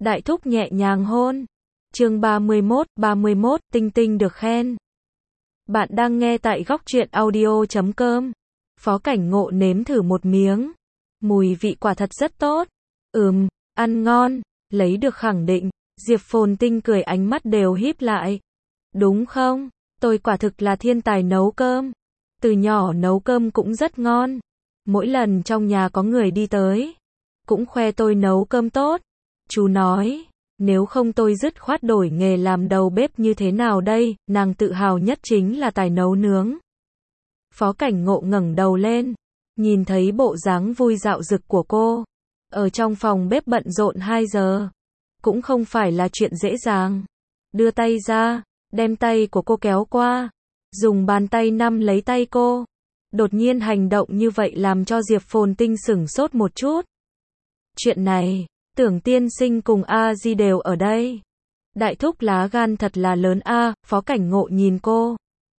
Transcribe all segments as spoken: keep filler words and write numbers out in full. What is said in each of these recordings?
Đại thúc nhẹ nhàng hôn. Chương ba mươi mốt, ba mươi mốt, Tinh Tinh được khen. Bạn đang nghe tại góc truyện audio chấm com. Phó Cảnh Ngộ nếm thử một miếng. Mùi vị quả thật rất tốt. Ừm, ăn ngon, lấy được khẳng định. Diệp Phồn Tinh cười ánh mắt đều híp lại. Đúng không? Tôi quả thực là thiên tài nấu cơm. Từ nhỏ nấu cơm cũng rất ngon. Mỗi lần trong nhà có người đi tới, cũng khoe tôi nấu cơm tốt. Chú nói, nếu không tôi dứt khoát đổi nghề làm đầu bếp như thế nào đây, nàng tự hào nhất chính là tài nấu nướng. Phó Cảnh Ngộ ngẩng đầu lên, nhìn thấy bộ dáng vui dạo rực của cô. Ở trong phòng bếp bận rộn hai giờ, cũng không phải là chuyện dễ dàng. Đưa tay ra, đem tay của cô kéo qua, dùng bàn tay nắm lấy tay cô. Đột nhiên hành động như vậy làm cho Diệp Phồn Tinh sửng sốt một chút. Chuyện này, tưởng tiên sinh cùng A Di đều ở đây. Đại thúc lá gan thật là lớn a. Phó Cảnh Ngộ nhìn cô,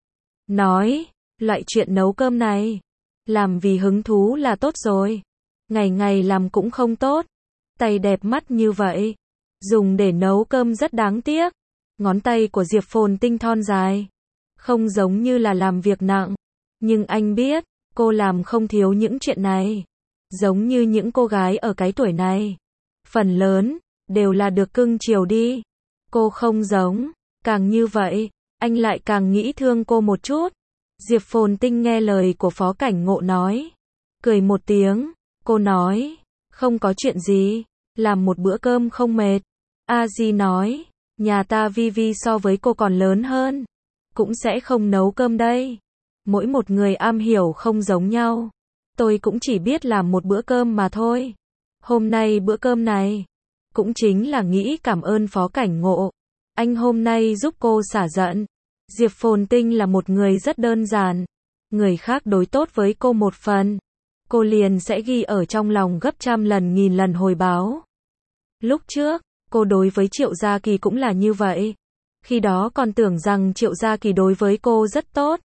nói, loại chuyện nấu cơm này, làm vì hứng thú là tốt rồi. Ngày ngày làm cũng không tốt. Tay đẹp mắt như vậy, dùng để nấu cơm rất đáng tiếc. Ngón tay của Diệp Phồn Tinh thon dài, không giống như là làm việc nặng. Nhưng anh biết, cô làm không thiếu những chuyện này. Giống như những cô gái ở cái tuổi này, phần lớn, đều là được cưng chiều đi. Cô không giống, càng như vậy, anh lại càng nghĩ thương cô một chút. Diệp Phồn Tinh nghe lời của Phó Cảnh Ngộ nói, cười một tiếng, cô nói, không có chuyện gì, làm một bữa cơm không mệt. A Di nói, nhà ta Vi Vi so với cô còn lớn hơn, cũng sẽ không nấu cơm đây. Mỗi một người am hiểu không giống nhau. Tôi cũng chỉ biết làm một bữa cơm mà thôi. Hôm nay bữa cơm này, cũng chính là nghĩ cảm ơn Phó Cảnh Ngộ. Anh hôm nay giúp cô xả giận. Diệp Phồn Tinh là một người rất đơn giản. Người khác đối tốt với cô một phần, cô liền sẽ ghi ở trong lòng gấp trăm lần nghìn lần hồi báo. Lúc trước, cô đối với Triệu Gia Kỳ cũng là như vậy. Khi đó còn tưởng rằng Triệu Gia Kỳ đối với cô rất tốt.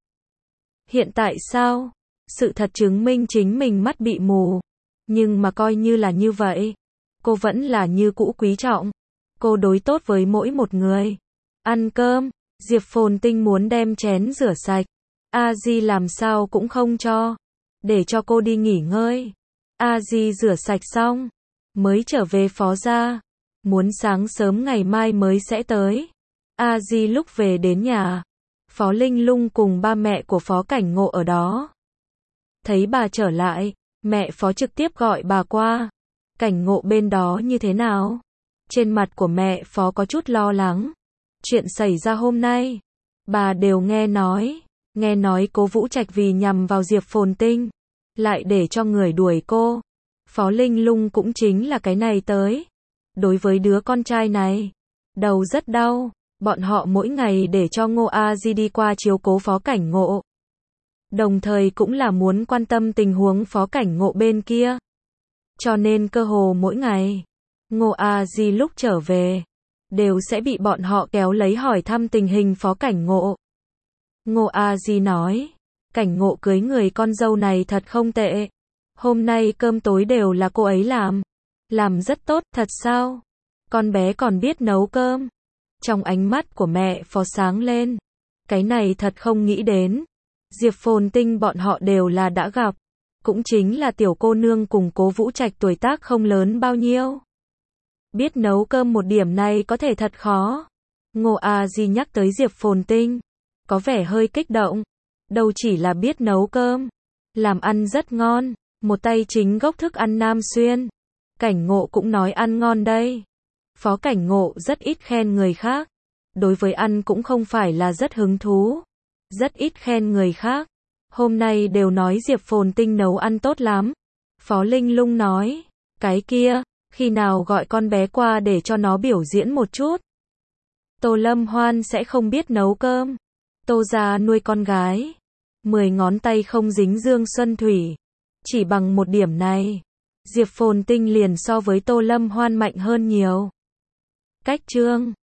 Hiện tại sao? Sự thật chứng minh chính mình mắt bị mù. Nhưng mà coi như là như vậy, cô vẫn là như cũ quý trọng. Cô đối tốt với mỗi một người. Ăn cơm, Diệp Phồn Tinh muốn đem chén rửa sạch. A Di làm sao cũng không cho. Để cho cô đi nghỉ ngơi. A Di rửa sạch xong, mới trở về Phó gia. Muốn sáng sớm ngày mai mới sẽ tới. A Di lúc về đến nhà, Phó Linh Lung cùng ba mẹ của Phó Cảnh Ngộ ở đó. Thấy bà trở lại, mẹ Phó trực tiếp gọi bà qua. Cảnh Ngộ bên đó như thế nào? Trên mặt của mẹ Phó có chút lo lắng. Chuyện xảy ra hôm nay, bà đều nghe nói. Nghe nói Cố Vũ Trạch vì nhằm vào Diệp Phồn Tinh, lại để cho người đuổi cô. Phó Linh Lung cũng chính là cái này tới. Đối với đứa con trai này, đầu rất đau. Bọn họ mỗi ngày để cho Ngô A Di đi qua chiếu cố Phó Cảnh Ngộ. Đồng thời cũng là muốn quan tâm tình huống Phó Cảnh Ngộ bên kia. Cho nên cơ hồ mỗi ngày, Ngô A Di lúc trở về, đều sẽ bị bọn họ kéo lấy hỏi thăm tình hình Phó Cảnh Ngộ. Ngô A Di nói, Cảnh Ngộ cưới người con dâu này thật không tệ. Hôm nay cơm tối đều là cô ấy làm. Làm rất tốt, thật sao? Con bé còn biết nấu cơm. Trong ánh mắt của mẹ Phó sáng lên. Cái này thật không nghĩ đến. Diệp Phồn Tinh bọn họ đều là đã gặp. Cũng chính là tiểu cô nương cùng Cố Vũ Trạch tuổi tác không lớn bao nhiêu. Biết nấu cơm một điểm này có thể thật khó. Ngô A Di nhắc tới Diệp Phồn Tinh, có vẻ hơi kích động. Đâu chỉ là biết nấu cơm, làm ăn rất ngon. Một tay chính gốc thức ăn Nam Xuyên. Cảnh Ngộ cũng nói ăn ngon đây. Phó Cảnh Ngộ rất ít khen người khác. Đối với ăn cũng không phải là rất hứng thú. Rất ít khen người khác. Hôm nay đều nói Diệp Phồn Tinh nấu ăn tốt lắm. Phó Linh Lung nói, cái kia, khi nào gọi con bé qua để cho nó biểu diễn một chút. Tô Lâm Hoan sẽ không biết nấu cơm. Tô gia nuôi con gái, mười ngón tay không dính dương xuân thủy. Chỉ bằng một điểm này, Diệp Phồn Tinh liền so với Tô Lâm Hoan mạnh hơn nhiều. Cách chương